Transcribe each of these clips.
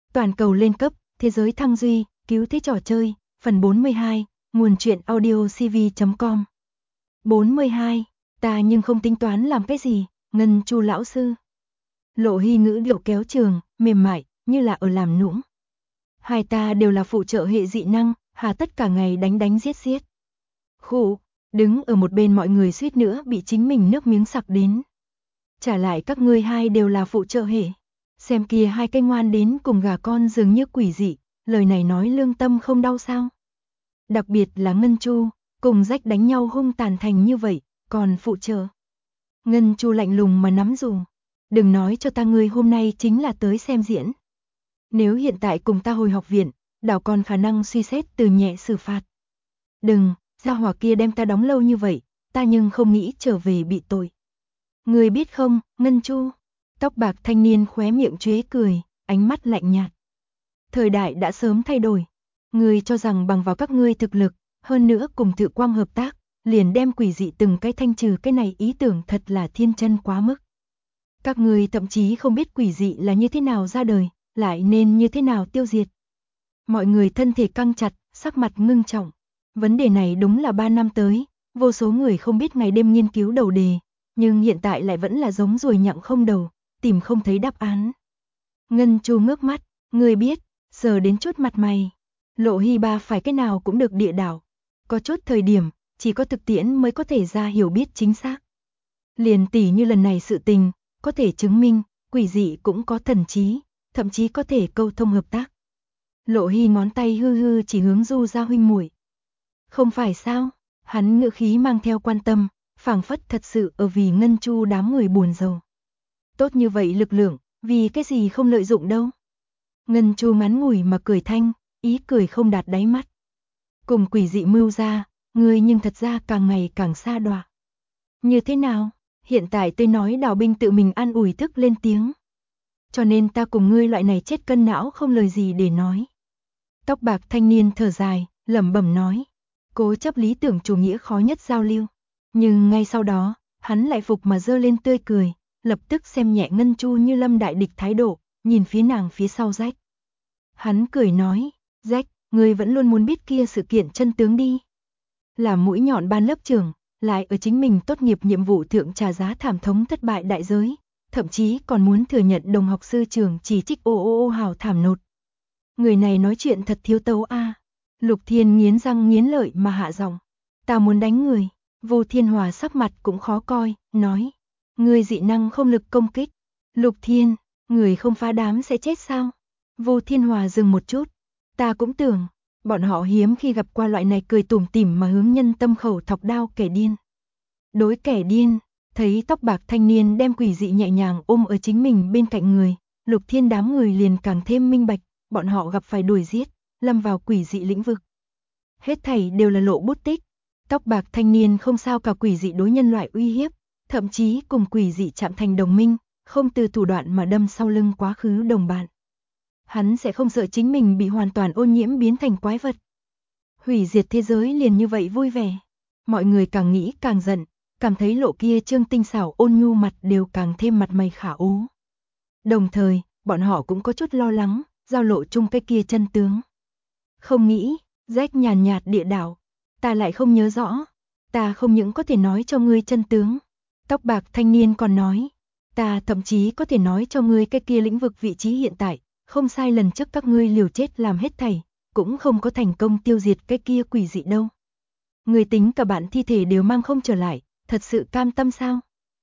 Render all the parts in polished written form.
Toàn cầu lên cấp, thế giới thăng duy, cứu thế trò chơi, phần 42, nguồn truyện audio cv.com. 42, ta nhưng không tính toán làm cái gì, Ngân Chu lão sư. Lộ Hy ngữ điệu kéo trường, mềm mại, như là ở làm nũng. Hai ta đều là phụ trợ hệ dị năng, hà tất cả ngày đánh đánh giết giết. Khụ, đứng ở một bên mọi người suýt nữa bị chính mình nước miếng sặc đến. Trả lại các ngươi hai đều là phụ trợ hệ. Xem kia hai cái ngoan đến cùng gà con dường như quỷ dị, lời này nói lương tâm không đau sao. Đặc biệt là Ngân Chu, cùng rách đánh nhau hung tàn thành như vậy, còn phụ trợ. Ngân Chu lạnh lùng mà nắm dù. Đừng nói cho ta ngươi hôm nay chính là tới xem diễn. Nếu hiện tại cùng ta hồi học viện, đảo còn khả năng suy xét từ nhẹ xử phạt. Đừng, gia hỏa kia đem ta đóng lâu như vậy, ta nhưng không nghĩ trở về bị tội. Ngươi biết không, Ngân Chu, tóc bạc thanh niên khóe miệng chế cười, ánh mắt lạnh nhạt. Thời đại đã sớm thay đổi. Ngươi cho rằng bằng vào các ngươi thực lực, hơn nữa cùng Tự Quang hợp tác, liền đem quỷ dị từng cái thanh trừ, cái này ý tưởng thật là thiên chân quá mức. Các ngươi thậm chí không biết quỷ dị là như thế nào ra đời, lại nên như thế nào tiêu diệt. Mọi người thân thể căng chặt, sắc mặt ngưng trọng. Vấn đề này đúng là 3 năm tới, vô số người không biết ngày đêm nghiên cứu đầu đề, nhưng hiện tại lại vẫn là giống ruồi nhặng không đầu, tìm không thấy đáp án. Ngân Chu ngước mắt, ngươi biết, giờ đến chút mặt mày. Lộ Hy ba phải cái nào cũng được địa đảo. Có chút thời điểm, chỉ có thực tiễn mới có thể ra hiểu biết chính xác. Liền tỉ như lần này sự tình, có thể chứng minh, quỷ dị cũng có thần trí, thậm chí có thể câu thông hợp tác. Lộ Hy ngón tay hư hư chỉ hướng Du gia huynh muội. Không phải sao? Hắn ngữ khí mang theo quan tâm, phảng phất thật sự ở vì Ngân Chu đám người buồn rầu. Tốt như vậy lực lượng, vì cái gì không lợi dụng đâu? Ngân Chu ngắn ngủi mà cười thanh, ý cười không đạt đáy mắt. Cùng quỷ dị mưu ra, ngươi nhưng thật ra càng ngày càng xa đọa. Như thế nào? Hiện tại tôi nói đào binh tự mình an ủi thức lên tiếng. Cho nên ta cùng ngươi loại này chết cân não không lời gì để nói. Tóc bạc thanh niên thở dài, lẩm bẩm nói. Cố chấp lý tưởng chủ nghĩa khó nhất giao lưu. Nhưng ngay sau đó, hắn lại phục mà giơ lên tươi cười, lập tức xem nhẹ Ngân Chu như lâm đại địch thái độ, nhìn phía nàng phía sau Rách. Hắn cười nói, Rách, ngươi vẫn luôn muốn biết kia sự kiện chân tướng đi. Là mũi nhọn ban lớp trưởng, lại ở chính mình tốt nghiệp nhiệm vụ thượng trả giá thảm thống thất bại đại giới, thậm chí còn muốn thừa nhận đồng học sư trường chỉ trích ô hào thảm nột. Người này nói chuyện thật thiếu tấu a. Lục Thiên nghiến răng nghiến lợi mà hạ giọng, ta muốn đánh người. Vô Thiên Hòa sắc mặt cũng khó coi, nói, ngươi dị năng không lực công kích. Lục Thiên, người không phá đám sẽ chết sao? Vô Thiên Hòa dừng một chút, ta cũng tưởng, bọn họ hiếm khi gặp qua loại này cười tủm tỉm mà hướng nhân tâm khẩu thọc đao kẻ điên. Đối kẻ điên, thấy tóc bạc thanh niên đem quỷ dị nhẹ nhàng ôm ở chính mình bên cạnh người, Lục Thiên đám người liền càng thêm minh bạch, bọn họ gặp phải đuổi giết, lâm vào quỷ dị lĩnh vực. Hết thảy đều là lộ bút tích. Tóc bạc thanh niên không sao cả quỷ dị đối nhân loại uy hiếp, thậm chí cùng quỷ dị chạm thành đồng minh, không từ thủ đoạn mà đâm sau lưng quá khứ đồng bạn. Hắn sẽ không sợ chính mình bị hoàn toàn ô nhiễm biến thành quái vật. Hủy diệt thế giới liền như vậy vui vẻ. Mọi người càng nghĩ càng giận, cảm thấy lộ kia trương tinh xảo ôn nhu mặt đều càng thêm mặt mày khả ố. Đồng thời, bọn họ cũng có chút lo lắng, giao lộ chung cái kia chân tướng. Không nghĩ, Rách nhàn nhạt địa đảo. Ta lại không nhớ rõ. Ta không những có thể nói cho ngươi chân tướng. Tóc bạc thanh niên còn nói. Ta thậm chí có thể nói cho ngươi cái kia lĩnh vực vị trí hiện tại. Không sai, lần trước các ngươi liều chết làm hết thảy, cũng không có thành công tiêu diệt cái kia quỷ dị đâu. Ngươi tính cả bạn thi thể đều mang không trở lại, thật sự cam tâm sao?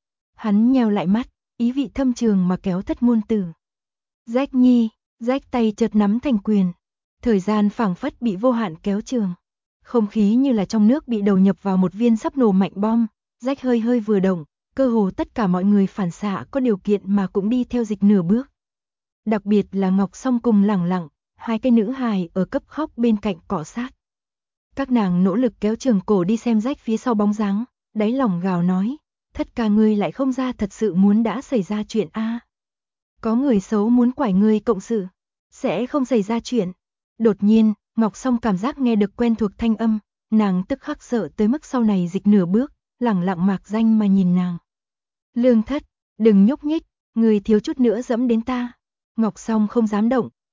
Hắn nheo lại mắt, ý vị thâm trường mà kéo thất ngôn từ. Rách nhi, Rách tay chợt nắm thành quyền. Thời gian phảng phất bị vô hạn kéo trường. Không khí như là trong nước bị đầu nhập vào một viên sắp nổ mạnh bom, Rách hơi hơi vừa động, cơ hồ tất cả mọi người phản xạ có điều kiện mà cũng đi theo dịch nửa bước. Đặc biệt là Ngọc Song cùng Lẳng Lặng, hai cái nữ hài ở cấp khóc bên cạnh cọ sát. Các nàng nỗ lực kéo trường cổ đi xem Rách phía sau bóng dáng, đáy lòng gào nói, thất ca ngươi lại không ra, thật sự muốn đã xảy ra chuyện a. Có người xấu muốn quải ngươi cộng sự, sẽ không xảy ra chuyện. Đột nhiên, Ngọc Song cảm giác nghe được quen thuộc thanh âm, nàng tức khắc sợ tới mức sau này dịch nửa bước, Lẳng Lặng mạc danh mà nhìn nàng. Lương thất, đừng nhúc nhích, người thiếu chút nữa dẫm đến ta. Ngọc Song không dám động,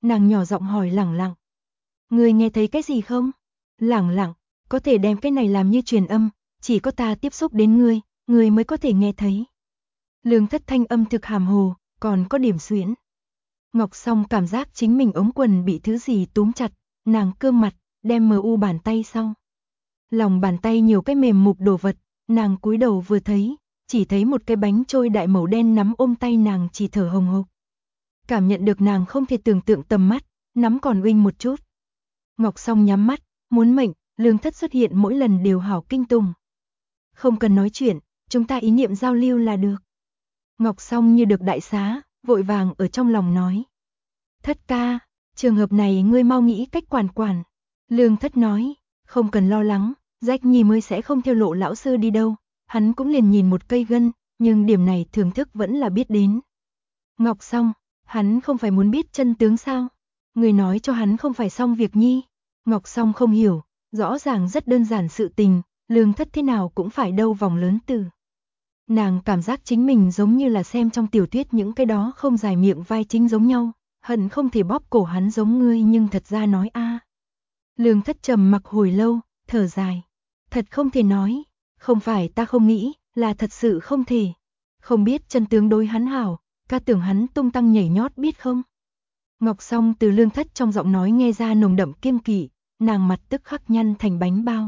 Nàng nhỏ giọng hỏi Lẳng Lặng. Ngươi nghe thấy cái gì không? Lẳng Lặng, có thể đem cái này làm như truyền âm, chỉ có ta tiếp xúc đến ngươi mới có thể nghe thấy. Lương Thất thanh âm thực hàm hồ, còn có điểm xuyễn. Ngọc Song cảm giác chính mình ống quần bị thứ gì túm chặt, nàng cương mặt, đem MU bàn tay sau. Lòng bàn tay nhiều cái mềm mục đồ vật, nàng cúi đầu vừa thấy, chỉ thấy một cái bánh trôi đại màu đen nắm ôm tay nàng chỉ thở hồng hộc. Cảm nhận được nàng không thể tưởng tượng tầm mắt, nắm còn uinh một chút. Ngọc Song nhắm mắt, muốn mệnh, Lương Thất xuất hiện mỗi lần đều hảo kinh tùng. Không cần nói chuyện, chúng ta ý niệm giao lưu là được. Ngọc Song như được đại xá, vội vàng ở trong lòng nói. Thất ca, trường hợp này ngươi mau nghĩ cách quản. Lương Thất nói, không cần lo lắng, Rách Nhi mới sẽ không theo Lộ lão sư đi đâu, hắn cũng liền nhìn một cây gân, nhưng điểm này thưởng thức vẫn là biết đến. Ngọc Song, hắn không phải muốn biết chân tướng sao? Người nói cho hắn không phải xong việc nhi. Ngọc Song không hiểu, rõ ràng rất đơn giản sự tình, Lương Thất thế nào cũng phải đâu vòng lớn từ. Nàng cảm giác chính mình giống như là xem trong tiểu thuyết những cái đó không dài miệng vai chính giống nhau, hận không thể bóp cổ hắn giống ngươi nhưng thật ra nói a. Lương Thất trầm mặc hồi lâu, thở dài. Thật không thể nói, không phải ta không nghĩ, là thật sự không thể. Không biết chân tướng đối hắn hảo, ca tưởng hắn tung tăng nhảy nhót biết không? Ngọc Song từ Lương Thất trong giọng nói nghe ra nồng đậm kiêng kỵ, nàng mặt tức khắc nhăn thành bánh bao.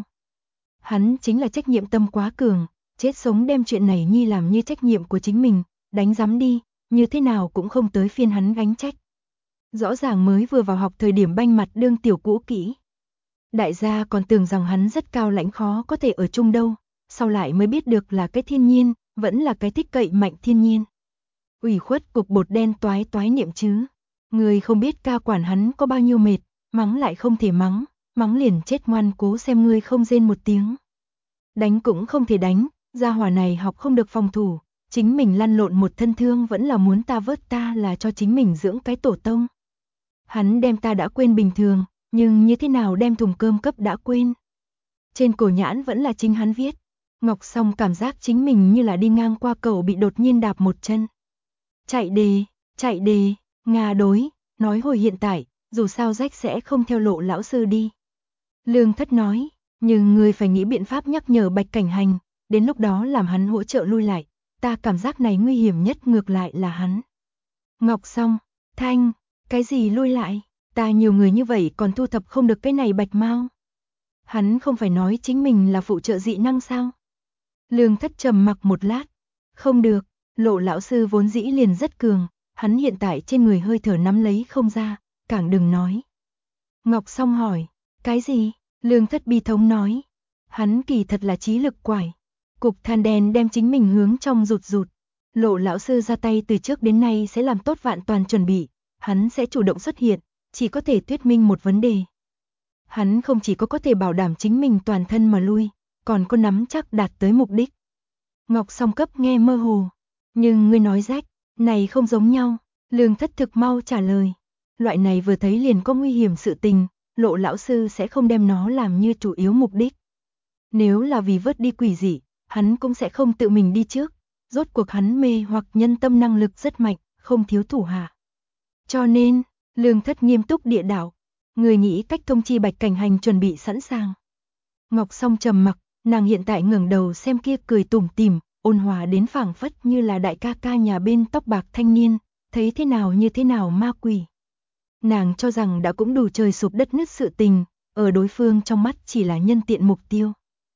Hắn chính là trách nhiệm tâm quá cường, chết sống đem chuyện này nhi làm như trách nhiệm của chính mình, đánh giám đi, như thế nào cũng không tới phiên hắn gánh trách. Rõ ràng mới vừa vào học thời điểm banh mặt đương tiểu cũ kỹ. Đại gia còn tưởng rằng hắn rất cao lãnh khó có thể ở chung đâu, sau lại mới biết được là cái thiên nhiên, vẫn là cái thích cậy mạnh thiên nhiên. Ủy khuất cục bột đen toái toái niệm chứ. Người không biết ca quản hắn có bao nhiêu mệt, mắng lại không thể mắng, mắng liền chết ngoan cố xem ngươi không rên một tiếng. Đánh cũng không thể đánh, gia hỏa này học không được phòng thủ, chính mình lăn lộn một thân thương vẫn là muốn ta vớt ta là cho chính mình dưỡng cái tổ tông. Hắn đem ta đã quên bình thường, nhưng như thế nào đem thùng cơm cấp đã quên. Trên cổ nhãn vẫn là chính hắn viết. Ngọc Song cảm giác chính mình như là đi ngang qua cầu bị đột nhiên đạp một chân. Chạy đề, Nga đối, nói hồi hiện tại, dù sao Rách sẽ không theo Lộ lão sư đi. Lương Thất nói, nhưng người phải nghĩ biện pháp nhắc nhở Bạch Cảnh Hành, đến lúc đó làm hắn hỗ trợ lui lại, ta cảm giác này nguy hiểm nhất ngược lại là hắn. Ngọc Song, Thanh, cái gì lui lại, ta nhiều người như vậy còn thu thập không được cái này Bạch Mao. Hắn không phải nói chính mình là phụ trợ dị năng sao? Lương Thất trầm mặc một lát, không được, Lộ lão sư vốn dĩ liền rất cường, hắn hiện tại trên người hơi thở nắm lấy không ra, càng đừng nói. Ngọc Song hỏi, cái gì? Lương Thất bi thống nói, hắn kỳ thật là trí lực quải. Cục than đen đem chính mình hướng trong rụt. Lộ lão sư ra tay từ trước đến nay sẽ làm tốt vạn toàn chuẩn bị, hắn sẽ chủ động xuất hiện, chỉ có thể thuyết minh một vấn đề. Hắn không chỉ có thể bảo đảm chính mình toàn thân mà lui, còn có nắm chắc đạt tới mục đích. Ngọc Song cấp nghe mơ hồ, nhưng ngươi nói Rách, này không giống nhau. Lương Thất thực mau trả lời, loại này vừa thấy liền có nguy hiểm sự tình, Lộ lão sư sẽ không đem nó làm như chủ yếu mục đích. Nếu là vì vớt đi quỷ dị, hắn cũng sẽ không tự mình đi trước, rốt cuộc hắn mê hoặc nhân tâm năng lực rất mạnh, không thiếu thủ hạ. Cho nên, Lương Thất nghiêm túc địa đạo, người nghĩ cách thông chi Bạch Cảnh Hành chuẩn bị sẵn sàng. Ngọc Song trầm mặc, nàng hiện tại ngẩng đầu xem kia cười tủm tỉm, ôn hòa đến phảng phất như là đại ca ca nhà bên tóc bạc thanh niên, thấy thế nào như thế nào ma quỷ. Nàng cho rằng đã cũng đủ trời sụp đất nứt sự tình, ở đối phương trong mắt chỉ là nhân tiện mục tiêu.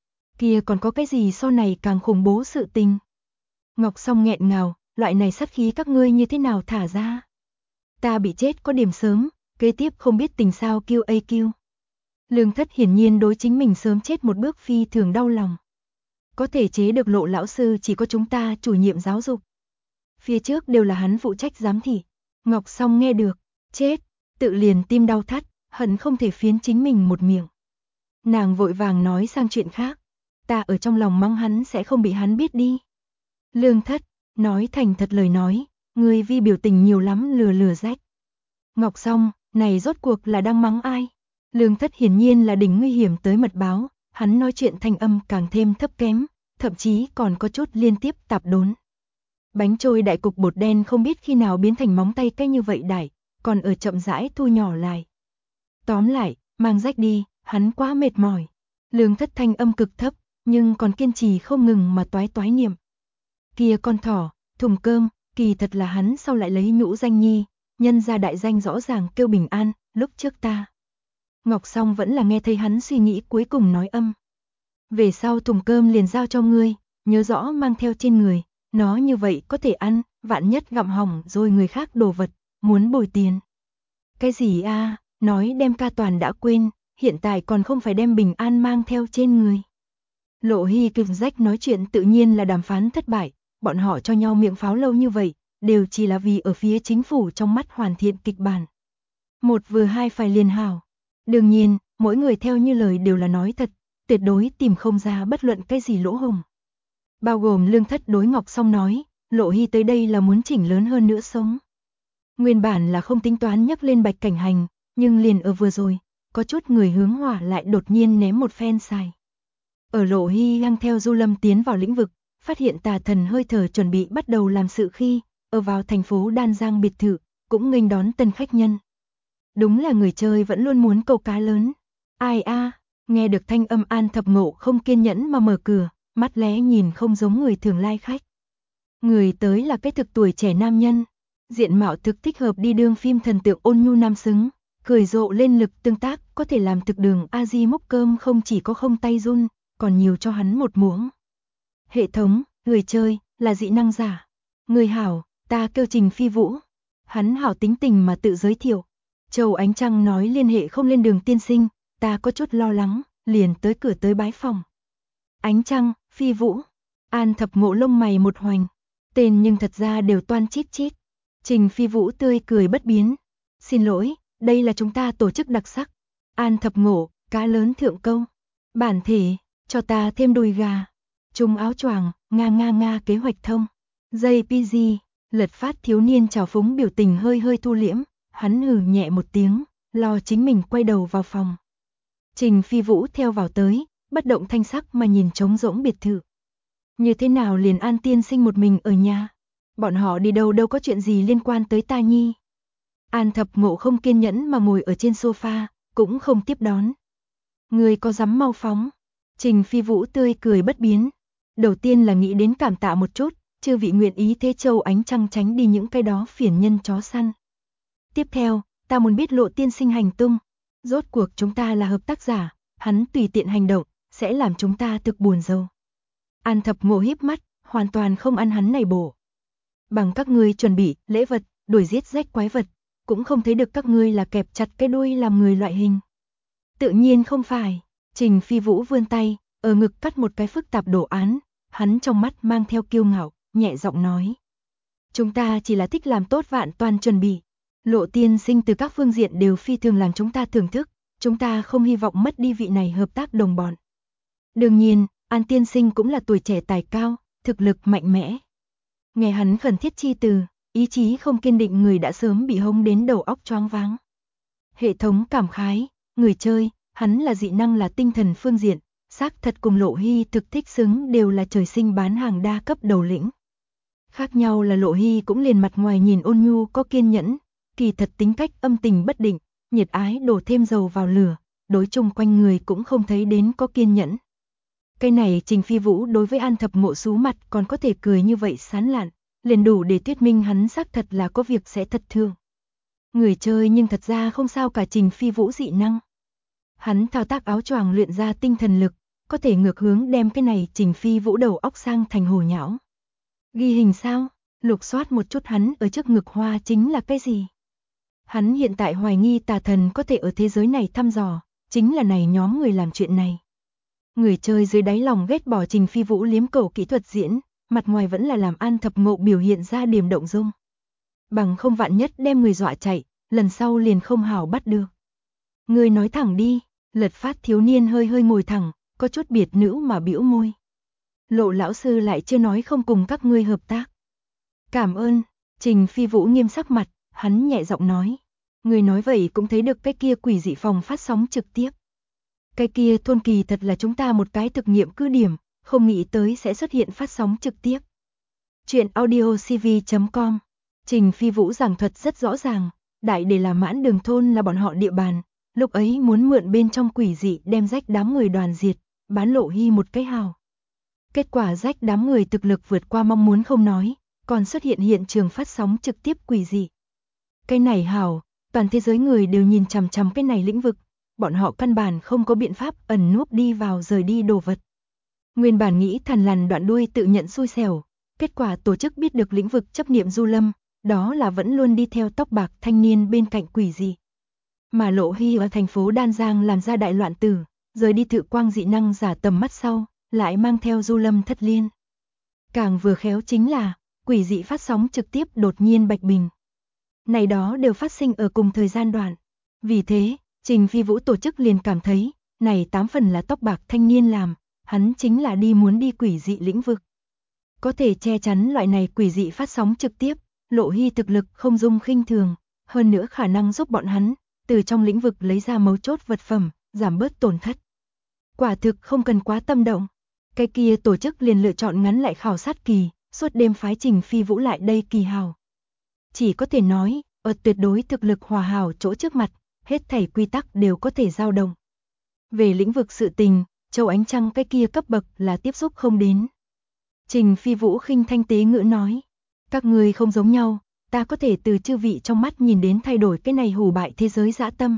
Kia còn có cái gì sau này càng khủng bố sự tình. Ngọc Song nghẹn ngào, loại này sát khí các ngươi như thế nào thả ra. Ta bị chết có điểm sớm, kế tiếp không biết tình sao kêu AQ. Lương Thất hiển nhiên đối chính mình sớm chết một bước phi thường đau lòng. Có thể chế được Lộ lão sư chỉ có chúng ta chủ nhiệm giáo dục. Phía trước đều là hắn phụ trách giám thị. Ngọc Song nghe được, chết, tự liền tim đau thắt, hận không thể phiến chính mình một miệng. Nàng vội vàng nói sang chuyện khác, ta ở trong lòng mắng hắn sẽ không bị hắn biết đi. Lương Thất, nói thành thật lời nói, người vi biểu tình nhiều lắm lừa Rách. Ngọc Song, này rốt cuộc là đang mắng ai? Lương Thất hiển nhiên là đỉnh nguy hiểm tới mật báo, hắn nói chuyện thanh âm càng thêm thấp kém, thậm chí còn có chút liên tiếp tạp đốn. Bánh trôi đại cục bột đen không biết khi nào biến thành móng tay cái như vậy đại, còn ở chậm rãi thu nhỏ lại. Tóm lại, mang rách đi, hắn quá mệt mỏi. Lương Thất thanh âm cực thấp, nhưng còn kiên trì không ngừng mà toái toái niệm. Kia con thỏ, thùng cơm, kỳ thật là hắn sau lại lấy nhũ danh nhi, nhân ra đại danh rõ ràng kêu bình an, lúc trước ta. Ngọc Song vẫn là nghe thấy hắn suy nghĩ cuối cùng nói âm. Về sau thùng cơm liền giao cho ngươi, nhớ rõ mang theo trên người, nó như vậy có thể ăn, vạn nhất gặm hỏng rồi người khác đồ vật, muốn bồi tiền. Cái gì a? Nói đem ca toàn đã quên, hiện tại còn không phải đem bình an mang theo trên người. Lộ Hy kịch rách nói chuyện tự nhiên là đàm phán thất bại, bọn họ cho nhau miệng pháo lâu như vậy, đều chỉ là vì ở phía chính phủ trong mắt hoàn thiện kịch bản. Một vừa hai phải liền hảo. Đương nhiên, mỗi người theo như lời đều là nói thật, tuyệt đối tìm không ra bất luận cái gì lỗ hổng. Bao gồm Lương Thất đối Ngọc Song nói, Lộ Hy tới đây là muốn chỉnh lớn hơn nữa sống. Nguyên bản là không tính toán nhắc lên Bạch Cảnh Hành, nhưng liền ở vừa rồi, có chút người hướng hỏa lại đột nhiên ném một phen xài. Ở Lộ Hy đang theo Du Lâm tiến vào lĩnh vực, phát hiện tà thần hơi thở chuẩn bị bắt đầu làm sự khi, ở vào thành phố Đan Giang biệt thự, cũng nghênh đón tân khách nhân. Đúng là người chơi vẫn luôn muốn câu cá lớn. Ai a, nghe được thanh âm An Thập Ngộ không kiên nhẫn mà mở cửa, mắt lé nhìn không giống người thường lai khách. Người tới là cái thực tuổi trẻ nam nhân, diện mạo thực thích hợp đi đương phim thần tượng ôn nhu nam xứng, cười rộ lên lực tương tác, có thể làm thực đường A-di múc cơm không chỉ có không tay run, còn nhiều cho hắn một muỗng. Hệ thống, người chơi, là dị năng giả. Người hảo, ta kêu Trình Phi Vũ. Hắn hảo tính tình mà tự giới thiệu. Châu Ánh Trăng nói liên hệ không lên Đường tiên sinh, ta có chút lo lắng, liền tới cửa tới bái phòng. Ánh Trăng, Phi Vũ. An Thập Ngộ lông mày một hoành. Tên nhưng thật ra đều toan chít chít. Trình Phi Vũ tươi cười bất biến. Xin lỗi, đây là chúng ta tổ chức đặc sắc. An Thập Ngộ, cá lớn thượng câu. Bản thể, cho ta thêm đùi gà. Trung áo choàng, nga kế hoạch thông. JPG, Lật Phát thiếu niên trào phúng biểu tình hơi hơi thu liễm, hắn hừ nhẹ một tiếng, lo chính mình quay đầu vào phòng. Trình Phi Vũ theo vào tới, bất động thanh sắc mà nhìn trống rỗng biệt thự. Như thế nào liền An tiên sinh một mình ở nhà? Bọn họ đi đâu có chuyện gì liên quan tới ta nhi? An Thập Ngộ không kiên nhẫn mà ngồi ở trên sofa, cũng không tiếp đón. Người có dám mau phóng? Trình Phi Vũ tươi cười bất biến. Đầu tiên là nghĩ đến cảm tạ một chút, chư vị nguyện ý thế Châu Ánh Trăng tránh đi những cái đó phiền nhân chó săn. Tiếp theo, ta muốn biết Lộ tiên sinh hành tung. Rốt cuộc chúng ta là hợp tác giả, hắn tùy tiện hành động, sẽ làm chúng ta thực buồn rầu. An Thập Ngộ híp mắt, hoàn toàn không ăn hắn này bổ. Bằng các ngươi chuẩn bị, lễ vật, đuổi giết rách quái vật, cũng không thấy được các ngươi là kẹp chặt cái đuôi làm người loại hình. Tự nhiên không phải. Trình Phi Vũ vươn tay, ở ngực cắt một cái phức tạp đồ án, hắn trong mắt mang theo kiêu ngạo, nhẹ giọng nói. Chúng ta chỉ là thích làm tốt vạn toàn chuẩn bị. Lộ tiên sinh từ các phương diện đều phi thường làm chúng ta thưởng thức, chúng ta không hy vọng mất đi vị này hợp tác đồng bọn. Đương nhiên, An tiên sinh cũng là tuổi trẻ tài cao, thực lực mạnh mẽ. Nghe hắn khẩn thiết chi từ, ý chí không kiên định người đã sớm bị hống đến đầu óc choáng váng. Hệ thống cảm khái, người chơi, hắn là dị năng là tinh thần phương diện, xác thật cùng Lộ Hy thực thích xứng đều là trời sinh bán hàng đa cấp đầu lĩnh. Khác nhau là Lộ Hy cũng liền mặt ngoài nhìn ôn nhu có kiên nhẫn, kỳ thật tính cách âm tình bất định, nhiệt ái đổ thêm dầu vào lửa, đối chung quanh người cũng không thấy đến có kiên nhẫn. Cái này Trình Phi Vũ đối với An Thập Ngộ sú mặt còn có thể cười như vậy sán lạn, liền đủ để thuyết minh hắn xác thật là có việc sẽ thật thương. Người chơi nhưng thật ra không sao cả Trình Phi Vũ dị năng. Hắn thao tác áo choàng luyện ra tinh thần lực, có thể ngược hướng đem cái này Trình Phi Vũ đầu óc sang thành hồ nhão. Ghi hình sao? Lục soát một chút hắn ở trước ngực hoa chính là cái gì? Hắn hiện tại hoài nghi tà thần có thể ở thế giới này thăm dò, chính là này nhóm người làm chuyện này. Người chơi dưới đáy lòng ghét bỏ Trình Phi Vũ liếm cầu kỹ thuật diễn, mặt ngoài vẫn là làm An Thập Ngộ biểu hiện ra điểm động dung. Bằng không vạn nhất đem người dọa chạy, lần sau liền không hảo bắt được. Người nói thẳng đi, Lật Phát thiếu niên hơi hơi ngồi thẳng, có chút biệt nữ mà bĩu môi. Lộ lão sư lại chưa nói không cùng các ngươi hợp tác. Cảm ơn, Trình Phi Vũ nghiêm sắc mặt, hắn nhẹ giọng nói. Người nói vậy cũng thấy được cái kia quỷ dị phòng phát sóng trực tiếp. Cái kia thôn kỳ thật là chúng ta một cái thực nghiệm cứ điểm, không nghĩ tới sẽ xuất hiện phát sóng trực tiếp. Chuyện audiocv.com. Trình Phi Vũ giảng thuật rất rõ ràng, đại để là Mãn Đường thôn là bọn họ địa bàn, lúc ấy muốn mượn bên trong quỷ dị đem rách đám người đoàn diệt, bán Lộ Hy một cái hào. Kết quả rách đám người thực lực vượt qua mong muốn không nói, còn xuất hiện hiện trường phát sóng trực tiếp quỷ dị. Cái này hào, toàn thế giới người đều nhìn chằm chằm cái này lĩnh vực, bọn họ căn bản không có biện pháp ẩn núp đi vào rời đi đồ vật. Nguyên bản nghĩ thằn lằn đoạn đuôi tự nhận xui xẻo, kết quả tổ chức biết được lĩnh vực chấp niệm Du Lâm, đó là vẫn luôn đi theo tóc bạc thanh niên bên cạnh quỷ dị. Mà Lộ Hy ở thành phố Đan Giang làm ra đại loạn tử, rời đi Thự Quang dị năng giả tầm mắt sau, lại mang theo Du Lâm thất liên. Càng vừa khéo chính là, quỷ dị phát sóng trực tiếp đột nhiên bạch bình. Này đó đều phát sinh ở cùng thời gian đoạn. Vì thế, Trình Phi Vũ tổ chức liền cảm thấy, này 8 phần là tóc bạc thanh niên làm, hắn chính là muốn đi quỷ dị lĩnh vực. Có thể che chắn loại này quỷ dị phát sóng trực tiếp, Lộ Hy thực lực không dung khinh thường, hơn nữa khả năng giúp bọn hắn, từ trong lĩnh vực lấy ra mấu chốt vật phẩm, giảm bớt tổn thất. Quả thực không cần quá tâm động. Cái kia tổ chức liền lựa chọn ngắn lại khảo sát kỳ, suốt đêm phái Trình Phi Vũ lại đây kỳ hào. Chỉ có thể nói, ở tuyệt đối thực lực hòa hảo chỗ trước mặt, hết thảy quy tắc đều có thể dao động. Về lĩnh vực sự tình, Châu Ánh Trăng cái kia cấp bậc là tiếp xúc không đến. Trình Phi Vũ khinh thanh tế ngữ nói, các người không giống nhau, ta có thể từ chư vị trong mắt nhìn đến thay đổi cái này hủ bại thế giới dã tâm.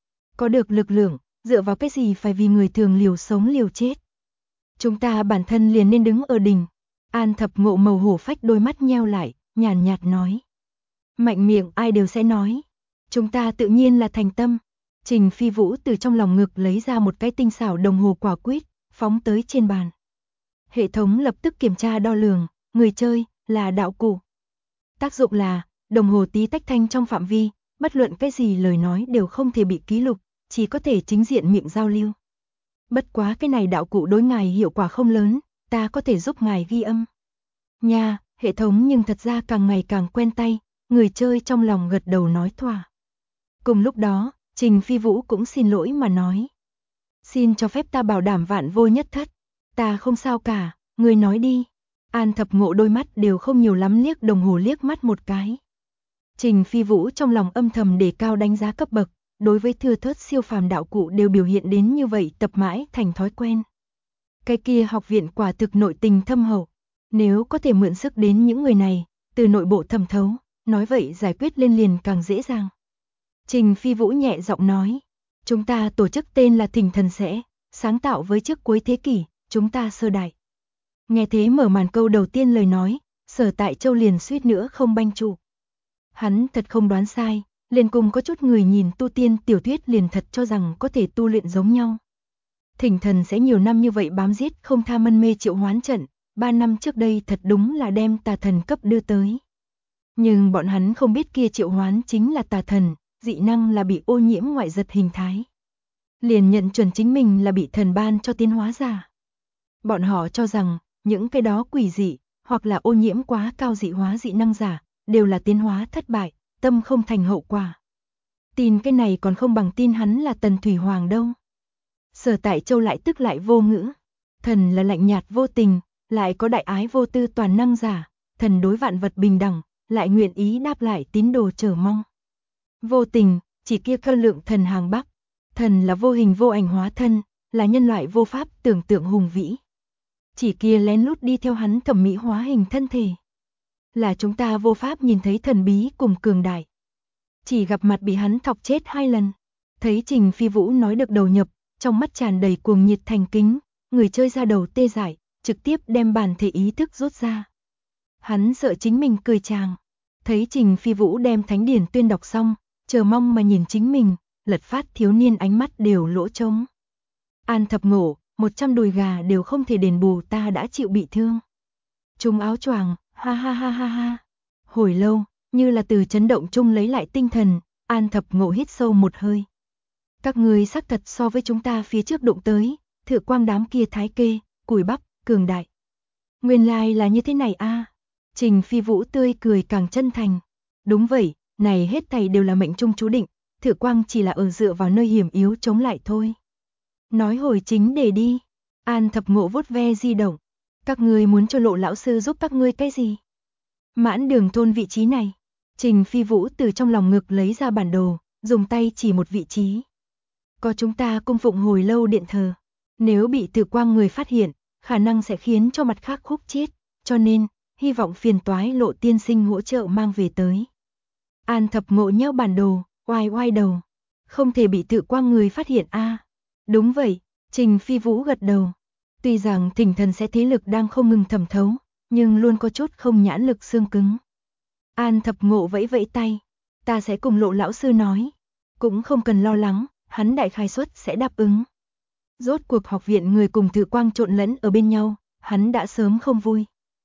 Có được lực lượng, dựa vào cái gì phải vì người thường liều sống liều chết. Chúng ta bản thân liền nên đứng ở đỉnh. An Thập Ngộ màu hổ phách đôi mắt nheo lại, nhàn nhạt nói. Mạnh miệng ai đều sẽ nói. Chúng ta tự nhiên là thành tâm. Trình Phi Vũ từ trong lòng ngực lấy ra một cái tinh xảo đồng hồ quả quýt, phóng tới trên bàn. Hệ thống lập tức kiểm tra đo lường, người chơi là đạo cụ. Tác dụng là, đồng hồ tí tách thanh trong phạm vi, bất luận cái gì lời nói đều không thể bị ký lục, chỉ có thể chính diện miệng giao lưu. Bất quá cái này đạo cụ đối ngài hiệu quả không lớn, ta có thể giúp ngài ghi âm. Nha, hệ thống nhưng thật ra càng ngày càng quen tay, người chơi trong lòng gật đầu nói thỏa. Cùng lúc đó, Trình Phi Vũ cũng xin lỗi mà nói. Xin cho phép ta bảo đảm vạn vô nhất thất. Ta không sao cả, người nói đi. An Thập Ngộ đôi mắt đều không nhiều lắm liếc đồng hồ liếc mắt một cái. Trình Phi Vũ trong lòng âm thầm đề cao đánh giá cấp bậc, đối với thưa thớt siêu phàm đạo cụ đều biểu hiện đến như vậy tập mãi thành thói quen. Cái kia học viện quả thực nội tình thâm hậu, nếu có thể mượn sức đến những người này, từ nội bộ thẩm thấu, nói vậy giải quyết lên liền càng dễ dàng. Trình Phi Vũ nhẹ giọng nói, chúng ta tổ chức tên là Thỉnh Thần Sẽ, sáng tạo với trước cuối thế kỷ, chúng ta sơ đại. Nghe thế mở màn câu đầu tiên lời nói, Sở Tại Châu liền suýt nữa không banh trụ. Hắn thật không đoán sai, liền cùng có chút người nhìn tu tiên tiểu thuyết liền thật cho rằng có thể tu luyện giống nhau. Thỉnh Thần Sẽ nhiều năm như vậy bám giết không tha mân mê triệu hoán trận, 3 năm trước đây thật đúng là đem tà thần cấp đưa tới. Nhưng bọn hắn không biết kia triệu hoán chính là tà thần, dị năng là bị ô nhiễm ngoại vật hình thái. Liền nhận chuẩn chính mình là bị thần ban cho tiến hóa giả. Bọn họ cho rằng, những cái đó quỷ dị, hoặc là ô nhiễm quá cao dị hóa dị năng giả, đều là tiến hóa thất bại, tâm không thành hậu quả. Tin cái này còn không bằng tin hắn là Tần Thủy Hoàng đâu. Sở Tại Châu lại tức lại vô ngữ. Thần là lạnh nhạt vô tình, lại có đại ái vô tư toàn năng giả, thần đối vạn vật bình đẳng, lại nguyện ý đáp lại tín đồ chờ mong. Vô tình, chỉ kia cơ lượng thần hàng Bắc. Thần là vô hình vô ảnh hóa thân, là nhân loại vô pháp tưởng tượng hùng vĩ. Chỉ kia lén lút đi theo hắn thẩm mỹ hóa hình thân thể. Là chúng ta vô pháp nhìn thấy thần bí cùng cường đại. Chỉ gặp mặt bị hắn thọc chết 2 lần. Thấy Trình Phi Vũ nói được đầu nhập, trong mắt tràn đầy cuồng nhiệt thành kính, người chơi ra đầu tê dại, trực tiếp đem bản thể ý thức rút ra. Hắn sợ chính mình cười chàng. Thấy Trình Phi Vũ đem thánh điển tuyên đọc xong, chờ mong mà nhìn chính mình, Lật Phát thiếu niên ánh mắt đều lỗ trống. An Thập Ngộ, 100 đùi gà đều không thể đền bù ta đã chịu bị thương. Trung áo choàng, ha ha ha ha ha. Hồi lâu, như là từ chấn động chung lấy lại tinh thần, An Thập Ngộ hít sâu một hơi. Các người xác thật so với chúng ta phía trước đụng tới, Thự Quang đám kia thái kê, cùi bắp, cường đại. Nguyên lai là như thế này a. Trình Phi Vũ tươi cười càng chân thành. Đúng vậy, này hết thảy đều là mệnh trung chú định, Thự Quang chỉ là ở dựa vào nơi hiểm yếu chống lại thôi. Nói hồi chính để đi. An Thập Ngộ vuốt ve di động. Các ngươi muốn cho Lộ lão sư giúp các ngươi cái gì? Mãn Đường thôn vị trí này. Trình Phi Vũ từ trong lòng ngực lấy ra bản đồ, dùng tay chỉ một vị trí. Có chúng ta cung phụng hồi lâu điện thờ. Nếu bị Tử Quang người phát hiện, khả năng sẽ khiến cho mặt khác khúc chết, cho nên, hy vọng phiền toái Lộ tiên sinh hỗ trợ mang về tới. An Thập Ngộ nheo bản đồ, oai oai đầu. Không thể bị Tử Quang người phát hiện a. Đúng vậy, Trình Phi Vũ gật đầu. Tuy rằng Thỉnh Thần sẽ thế lực đang không ngừng thẩm thấu, nhưng luôn có chút không nhãn lực xương cứng. An Thập Ngộ vẫy vẫy tay, ta sẽ cùng Lộ lão sư nói, cũng không cần lo lắng, hắn đại khai suất sẽ đáp ứng. Rốt cuộc học viện người cùng Tử Quang trộn lẫn ở bên nhau, hắn đã sớm không vui.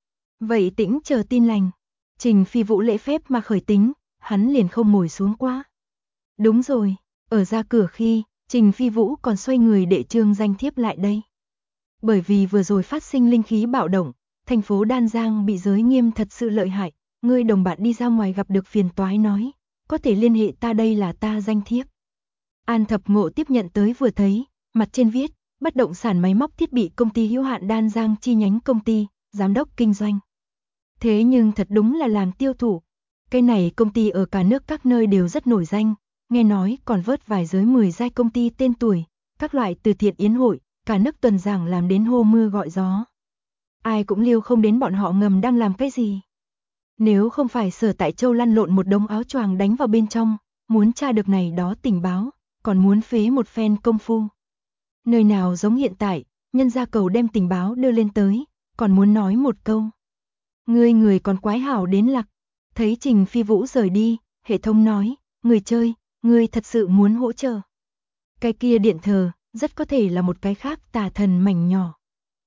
Vậy tĩnh chờ tin lành. Trình Phi Vũ lễ phép mà khởi tính, hắn liền không ngồi xuống quá. Đúng rồi, ở ra cửa khi, Trình Phi Vũ còn xoay người để Trương Danh Thiếp lại đây. Bởi vì vừa rồi phát sinh linh khí bạo động, thành phố Đan Giang bị giới nghiêm thật sự lợi hại, ngươi đồng bạn đi ra ngoài gặp được phiền toái nói, có thể liên hệ ta, đây là ta Danh Thiếp. An Thập Ngộ tiếp nhận tới vừa thấy, mặt trên viết, bất động sản máy móc thiết bị công ty hữu hạn Đan Giang chi nhánh công ty, giám đốc kinh doanh. Thế nhưng thật đúng là làm tiêu thụ. Cái này công ty ở cả nước các nơi đều rất nổi danh, nghe nói còn vớt vài giới 10 giai công ty tên tuổi, các loại từ thiện yến hội, cả nước tuần giảng làm đến hô mưa gọi gió. Ai cũng liêu không đến bọn họ ngầm đang làm cái gì. Nếu không phải Sở Tại Châu lăn lộn một đống áo choàng đánh vào bên trong, muốn tra được này đó tình báo, còn muốn phế một phen công phu. Nơi nào giống hiện tại, nhân gia cầu đem tình báo đưa lên tới, còn muốn nói một câu. Người còn quái hảo đến lặc. Thấy Trình Phi Vũ rời đi, hệ thống nói, người chơi, người thật sự muốn hỗ trợ. Cái kia điện thờ, rất có thể là một cái khác tà thần mảnh nhỏ.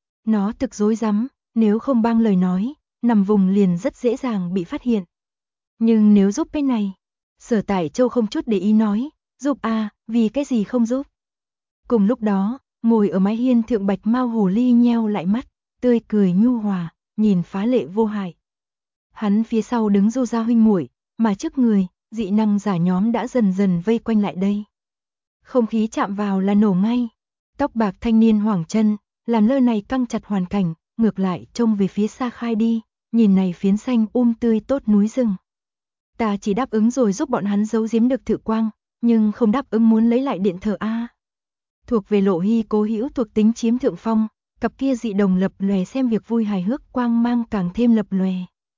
Nó thực dối rắm, nếu không bang lời nói, nằm vùng liền rất dễ dàng bị phát hiện. Nhưng nếu giúp cái này, Sở Tại Châu không chút để ý nói, giúp a, vì cái gì không giúp. Cùng lúc đó, ngồi ở mái hiên thượng bạch mao hồ ly nheo lại mắt, tươi cười nhu hòa, nhìn phá lệ vô hại. Hắn phía sau đứng Du Gia huynh muội, mà trước người, dị năng giả nhóm đã dần dần vây quanh lại đây. Không khí chạm vào là nổ ngay. Tóc bạc thanh niên hoảng chân, làm lơ này căng chặt hoàn cảnh, ngược lại trông về phía xa khai đi, nhìn này phiến xanh tươi tốt núi rừng. Ta chỉ đáp ứng rồi giúp bọn hắn giấu giếm được Tử Quang, nhưng không đáp ứng muốn lấy lại điện thờ a. Thuộc về Lộ Hy cố hữu thuộc tính chiếm thượng phong, cặp kia dị đồng lập lòe xem việc vui hài hước quang mang càng thêm lập lòe.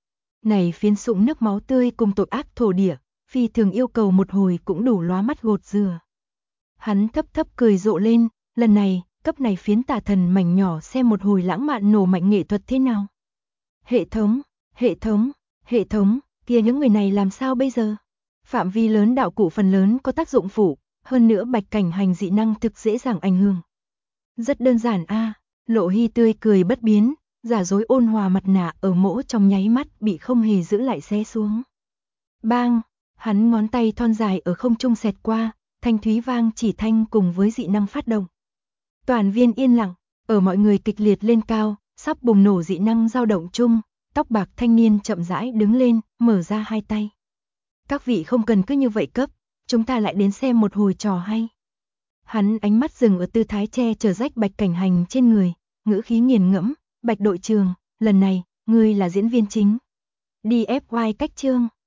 Này phiến sụng nước máu tươi cùng tội ác thổ địa, phi thường yêu cầu một hồi cũng đủ lóa mắt gột rửa. Hắn thấp thấp cười rộ lên, lần này, cấp này phiến tà thần mảnh nhỏ xem một hồi lãng mạn nổ mạnh nghệ thuật thế nào. Hệ thống, kia những người này làm sao bây giờ? Phạm vi lớn đạo cụ phần lớn có tác dụng phụ, hơn nữa bạch cảnh hành dị năng thực dễ dàng ảnh hưởng. Rất đơn giản a. Lộ Hy tươi cười bất biến, giả dối ôn hòa mặt nạ ở mỗ trong nháy mắt bị không hề giữ lại xé xuống. Bang, hắn ngón tay thon dài ở không trung xẹt qua, thanh thúy vang chỉ thanh cùng với dị năng phát động. Toàn viên yên lặng, ở mọi người kịch liệt lên cao, sắp bùng nổ dị năng dao động chung, tóc bạc thanh niên chậm rãi đứng lên, mở ra hai tay. Các vị không cần cứ như vậy cấp, chúng ta lại đến xem một hồi trò hay. Hắn ánh mắt dừng ở tư thái che chở rách bạch cảnh hành trên người, ngữ khí nghiền ngẫm, Bạch đội trưởng, lần này, ngươi là diễn viên chính. Đi FY cách chương.